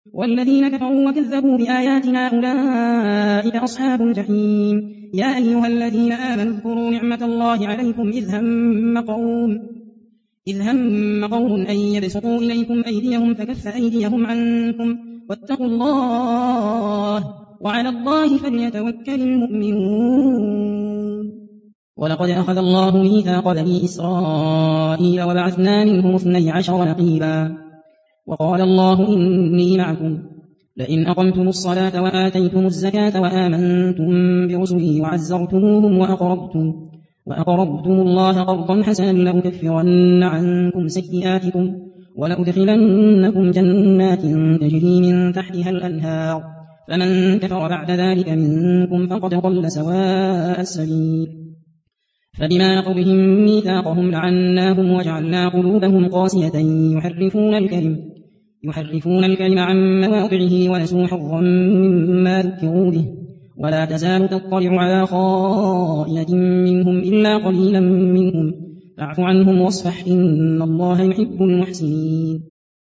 والذين كفروا وكذبوا بآياتنا أولئك أصحاب الجحيم. يا أيها الذين آمنوا اذكروا نعمة الله عليكم إذ هم قوم أن يبسطوا إليكم أيديهم فكف أيديهم عنكم واتقوا الله وعلى الله فليتوكل المؤمنون. ولقد أخذ الله ميثاق بني إسرائيل وبعثنا منهم 12 نقيبا وقال الله إني معكم لئن أقمتم الصلاة وآتيتم الزكاة وآمنتم برسلي وعزرتموهم وأقرضتم الله قرضا حسنا لأكفرن عنكم سيئاتكم ولأدخلنكم جنات تجري من تحتها الأنهار فمن كفر بعد ذلك منكم فقد ضل سواء السبيل. فبما نقضهم ميثاقهم لعناهم وجعلنا قلوبهم قاسية يحرفون الكلم عن مواضعه ونسوا حظا مما ذكروا به ولا تزال تطلع على خائنة منهم إلا قليلا منهم فاعف عنهم واصفح إن الله يحب المحسنين.